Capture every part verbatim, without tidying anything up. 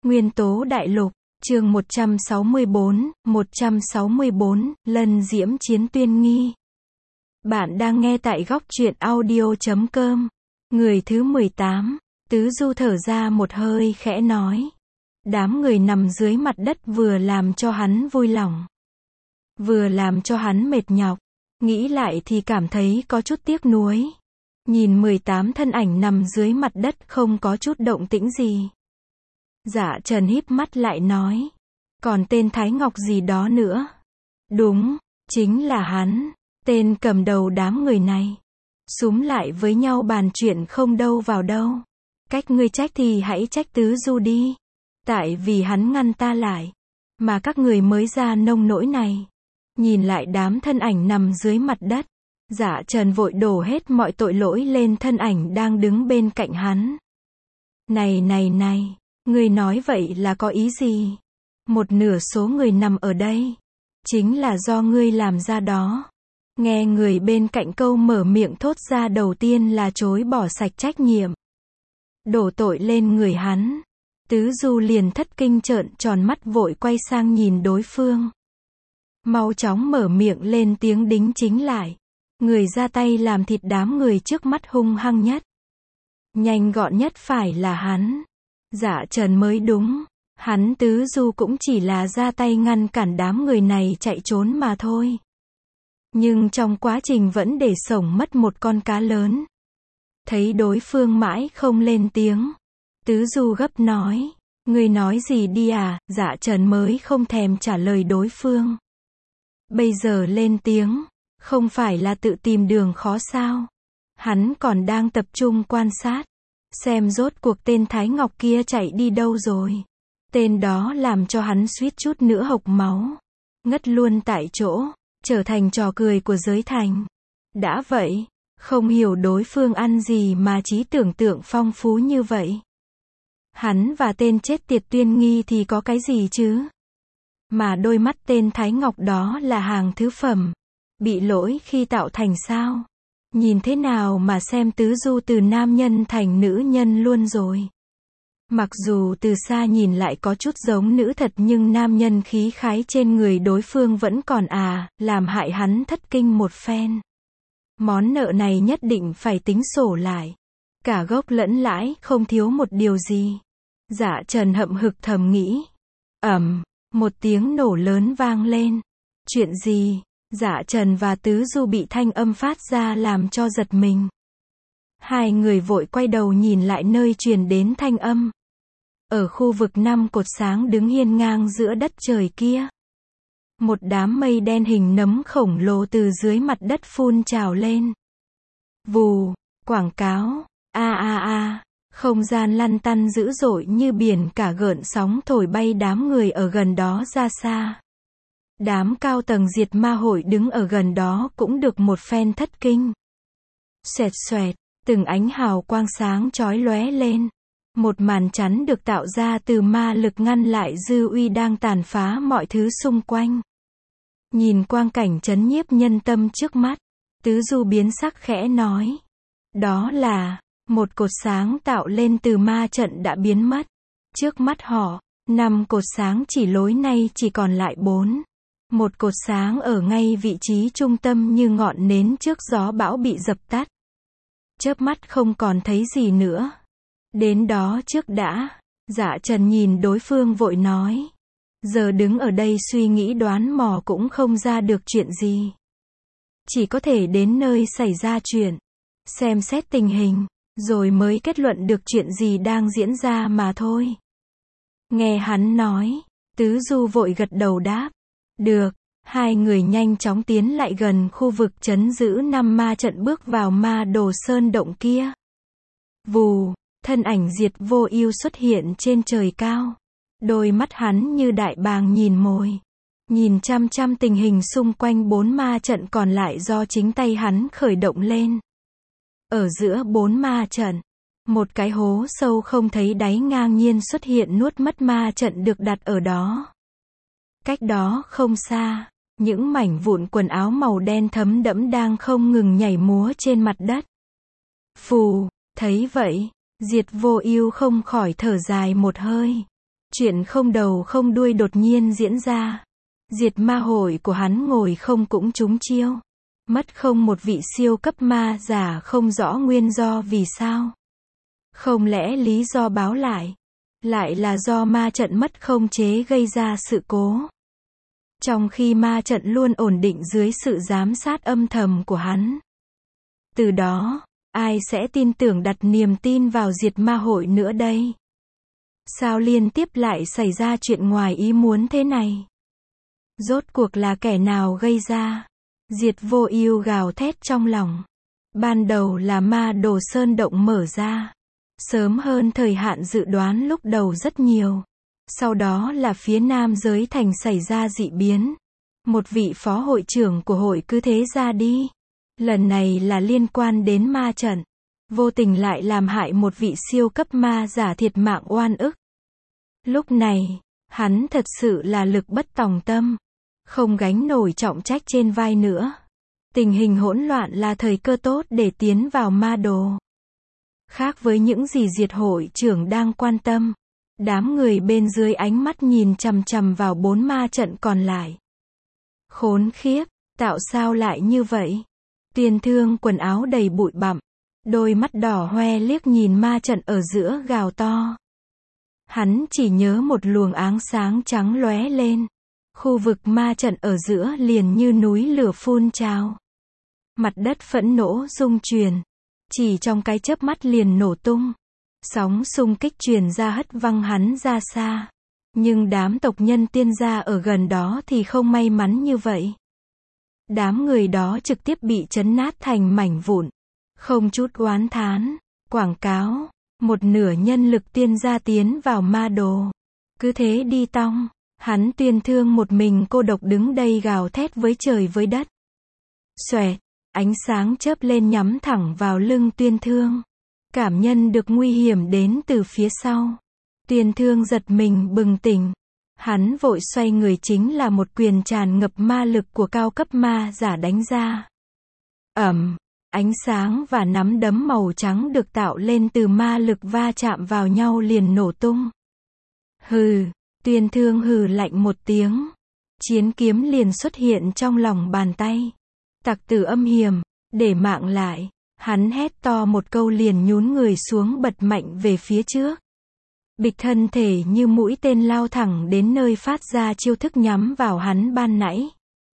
Nguyên tố đại lục, chương một trăm sáu mươi bốn, một trăm sáu mươi bốn, Lân Diễm Chiến Tuyên Nghi. Bạn đang nghe tại góc truyện audio chấm com. Người thứ mười tám, Tứ Du thở ra một hơi khẽ nói. Đám người nằm dưới mặt đất vừa làm cho hắn vui lòng, vừa làm cho hắn mệt nhọc. Nghĩ lại thì cảm thấy có chút tiếc nuối. Nhìn mười tám thân ảnh nằm dưới mặt đất không có chút động tĩnh gì. Dạ Trần híp mắt lại nói. Còn tên Thái Ngọc gì đó nữa. Đúng, chính là hắn, tên cầm đầu đám người này. Súm lại với nhau bàn chuyện không đâu vào đâu. Cách ngươi trách thì hãy trách Tứ Du đi. Tại vì hắn ngăn ta lại, mà các người mới ra nông nỗi này. Nhìn lại đám thân ảnh nằm dưới mặt đất. Dạ Trần vội đổ hết mọi tội lỗi lên thân ảnh đang đứng bên cạnh hắn. Này này này, ngươi nói vậy là có ý gì? Một nửa số người nằm ở đây, chính là do ngươi làm ra đó. Nghe người bên cạnh câu mở miệng thốt ra đầu tiên là chối bỏ sạch trách nhiệm, đổ tội lên người hắn. Tứ Du liền thất kinh trợn tròn mắt vội quay sang nhìn đối phương. Mau chóng mở miệng lên tiếng đính chính lại. Người ra tay làm thịt đám người trước mắt hung hăng nhất, nhanh gọn nhất phải là hắn. Dạ Trần mới đúng. Hắn Tứ Du cũng chỉ là ra tay ngăn cản đám người này chạy trốn mà thôi. Nhưng trong quá trình vẫn để sổng mất một con cá lớn. Thấy đối phương mãi không lên tiếng, Tứ Du gấp nói. Ngươi nói gì đi à? Dạ Trần mới không thèm trả lời đối phương. Bây giờ lên tiếng, không phải là tự tìm đường khó sao? Hắn còn đang tập trung quan sát, xem rốt cuộc tên Thái Ngọc kia chạy đi đâu rồi. Tên đó làm cho hắn suýt chút nữa hộc máu, ngất luôn tại chỗ, trở thành trò cười của giới thành. Đã vậy, không hiểu đối phương ăn gì mà trí tưởng tượng phong phú như vậy. Hắn và tên chết tiệt Tuyên Nghi thì có cái gì chứ? Mà đôi mắt tên Thái Ngọc đó là hàng thứ phẩm, bị lỗi khi tạo thành sao? Nhìn thế nào mà xem Tứ Du từ nam nhân thành nữ nhân luôn rồi. Mặc dù từ xa nhìn lại có chút giống nữ thật nhưng nam nhân khí khái trên người đối phương vẫn còn à, làm hại hắn thất kinh một phen. Món nợ này nhất định phải tính sổ lại. Cả gốc lẫn lãi, không thiếu một điều gì. Dạ Trần hậm hực thầm nghĩ. Ầm, một tiếng nổ lớn vang lên. Chuyện gì? Dạ Trần và Tứ Du bị thanh âm phát ra làm cho giật mình. Hai người vội quay đầu nhìn lại nơi truyền đến thanh âm. Ở khu vực năm cột sáng đứng hiên ngang giữa đất trời kia, một đám mây đen hình nấm khổng lồ từ dưới mặt đất phun trào lên. Vù, quảng cáo, a a a, không gian lăn tăn dữ dội như biển cả gợn sóng thổi bay đám người ở gần đó ra xa. Đám cao tầng diệt ma hội đứng ở gần đó cũng được một phen thất kinh. Xoẹt xoẹt, từng ánh hào quang sáng chói lóe lên. Một màn chắn được tạo ra từ ma lực ngăn lại dư uy đang tàn phá mọi thứ xung quanh. Nhìn quang cảnh chấn nhiếp nhân tâm trước mắt, Tứ Du biến sắc khẽ nói. Đó là, một cột sáng tạo lên từ ma trận đã biến mất. Trước mắt họ, năm cột sáng chỉ lối nay chỉ còn lại bốn. Một cột sáng ở ngay vị trí trung tâm như ngọn nến trước gió bão bị dập tắt. Chớp mắt không còn thấy gì nữa. Đến đó trước đã. Dạ Trần nhìn đối phương vội nói. Giờ đứng ở đây suy nghĩ đoán mò cũng không ra được chuyện gì. Chỉ có thể đến nơi xảy ra chuyện, xem xét tình hình, rồi mới kết luận được chuyện gì đang diễn ra mà thôi. Nghe hắn nói, Tứ Du vội gật đầu đáp. Được. Hai người nhanh chóng tiến lại gần khu vực trấn giữ năm ma trận bước vào ma đồ sơn động kia. Vù, thân ảnh Diệt Vô Ưu xuất hiện trên trời cao. Đôi mắt hắn như đại bàng nhìn mồi, nhìn chăm chăm tình hình xung quanh bốn ma trận còn lại do chính tay hắn khởi động lên. Ở giữa bốn ma trận, một cái hố sâu không thấy đáy ngang nhiên xuất hiện nuốt mất ma trận được đặt ở đó. Cách đó không xa, những mảnh vụn quần áo màu đen thấm đẫm đang không ngừng nhảy múa trên mặt đất. Phù, thấy vậy, Diệt Vô Ưu không khỏi thở dài một hơi. Chuyện không đầu không đuôi đột nhiên diễn ra. Diệt ma hội của hắn ngồi không cũng trúng chiêu. Mất không một vị siêu cấp ma giả không rõ nguyên do vì sao. Không lẽ lý do báo lại, lại là do ma trận mất không chế gây ra sự cố. Trong khi ma trận luôn ổn định dưới sự giám sát âm thầm của hắn. Từ đó, ai sẽ tin tưởng đặt niềm tin vào diệt ma hội nữa đây? Sao liên tiếp lại xảy ra chuyện ngoài ý muốn thế này? Rốt cuộc là kẻ nào gây ra? Diệt Vô Ưu gào thét trong lòng. Ban đầu là ma đồ sơn động mở ra. Sớm hơn thời hạn dự đoán lúc đầu rất nhiều. Sau đó là phía nam giới thành xảy ra dị biến. Một vị phó hội trưởng của hội cứ thế ra đi. Lần này là liên quan đến ma trận. Vô tình lại làm hại một vị siêu cấp ma giả thiệt mạng oan ức. Lúc này, hắn thật sự là lực bất tòng tâm. Không gánh nổi trọng trách trên vai nữa. Tình hình hỗn loạn là thời cơ tốt để tiến vào ma đồ. Khác với những gì diệt hội trưởng đang quan tâm. Đám người bên dưới ánh mắt nhìn chằm chằm vào bốn ma trận còn lại. Khốn khiếp, tạo sao lại như vậy? Tuyên Thương quần áo đầy bụi bặm. Đôi mắt đỏ hoe liếc nhìn ma trận ở giữa gào to. Hắn chỉ nhớ một luồng áng sáng trắng lóe lên. Khu vực ma trận ở giữa liền như núi lửa phun trào. Mặt đất phẫn nộ rung chuyển. Chỉ trong cái chớp mắt liền nổ tung. Sóng xung kích truyền ra hất văng hắn ra xa. Nhưng đám tộc nhân tiên gia ở gần đó thì không may mắn như vậy. Đám người đó trực tiếp bị chấn nát thành mảnh vụn. Không chút oán thán. Quảng cáo. Một nửa nhân lực tiên gia tiến vào ma đồ. Cứ thế đi tong. Hắn Tuyên Thương một mình cô độc đứng đây gào thét với trời với đất. Xoẹt. Ánh sáng chớp lên nhắm thẳng vào lưng Tuyên Thương. Cảm nhận được nguy hiểm đến từ phía sau. Tuyên Thương giật mình bừng tỉnh. Hắn vội xoay người chính là một quyền tràn ngập ma lực của cao cấp ma giả đánh ra. Ầm, ánh sáng và nắm đấm màu trắng được tạo lên từ ma lực va chạm vào nhau liền nổ tung. Hừ, Tuyên Thương hừ lạnh một tiếng. Chiến kiếm liền xuất hiện trong lòng bàn tay. Tặc tử âm hiểm, để mạng lại. Hắn hét to một câu liền nhún người xuống bật mạnh về phía trước. Bịch thân thể như mũi tên lao thẳng đến nơi phát ra chiêu thức nhắm vào hắn ban nãy.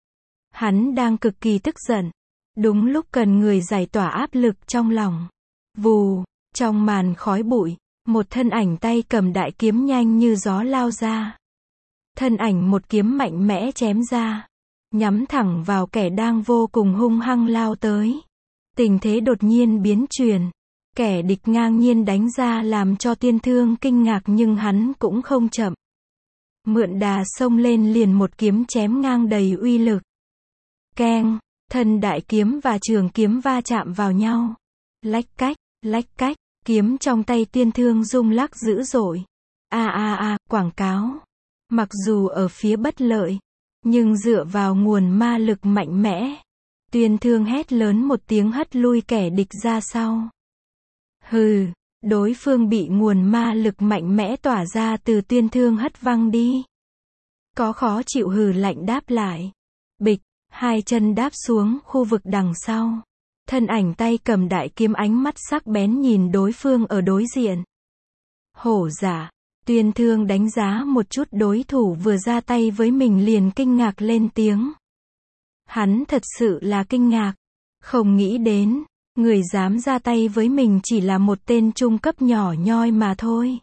Hắn đang cực kỳ tức giận. Đúng lúc cần người giải tỏa áp lực trong lòng. Vù, trong màn khói bụi, một thân ảnh tay cầm đại kiếm nhanh như gió lao ra. Thân ảnh một kiếm mạnh mẽ chém ra. Nhắm thẳng vào kẻ đang vô cùng hung hăng lao tới. Tình thế đột nhiên biến chuyển. Kẻ địch ngang nhiên đánh ra làm cho Tuyên Thương kinh ngạc nhưng hắn cũng không chậm. Mượn đà xông lên liền một kiếm chém ngang đầy uy lực. Keng, thân đại kiếm và trường kiếm va chạm vào nhau. Lách cách, lách cách, kiếm trong tay Tuyên Thương rung lắc dữ dội. A a a, quảng cáo. Mặc dù ở phía bất lợi, nhưng dựa vào nguồn ma lực mạnh mẽ. Tuyên Thương hét lớn một tiếng hất lui kẻ địch ra sau. Hừ, đối phương bị nguồn ma lực mạnh mẽ tỏa ra từ Tuyên Thương hất văng đi. Có khó chịu hừ lạnh đáp lại. Bịch, hai chân đáp xuống khu vực đằng sau. Thân ảnh tay cầm đại kiếm ánh mắt sắc bén nhìn đối phương ở đối diện. Hổ giả, Tuyên Thương đánh giá một chút đối thủ vừa ra tay với mình liền kinh ngạc lên tiếng. Hắn thật sự là kinh ngạc. Không nghĩ đến, người dám ra tay với mình chỉ là một tên trung cấp nhỏ nhoi mà thôi.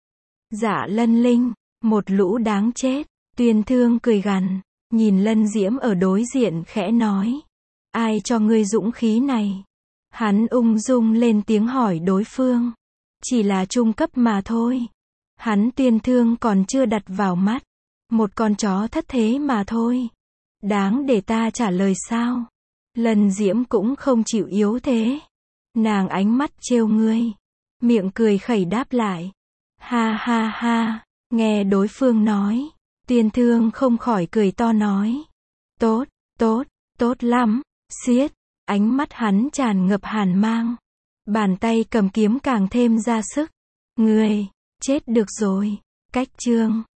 Dạ Lân Linh, một lũ đáng chết. Tuyên Thương cười gằn, nhìn Lân Diễm ở đối diện khẽ nói. Ai cho ngươi dũng khí này? Hắn ung dung lên tiếng hỏi đối phương. Chỉ là trung cấp mà thôi. Hắn Tuyên Thương còn chưa đặt vào mắt. Một con chó thất thế mà thôi. Đáng để ta trả lời sao? Lân Diễm cũng không chịu yếu thế. Nàng ánh mắt trêu ngươi. Miệng cười khẩy đáp lại. Ha ha ha, nghe đối phương nói. Tuyên Thương không khỏi cười to nói. Tốt, tốt, tốt lắm, xiết. Ánh mắt hắn tràn ngập hàn mang. Bàn tay cầm kiếm càng thêm ra sức. Ngươi, chết được rồi. Cách chương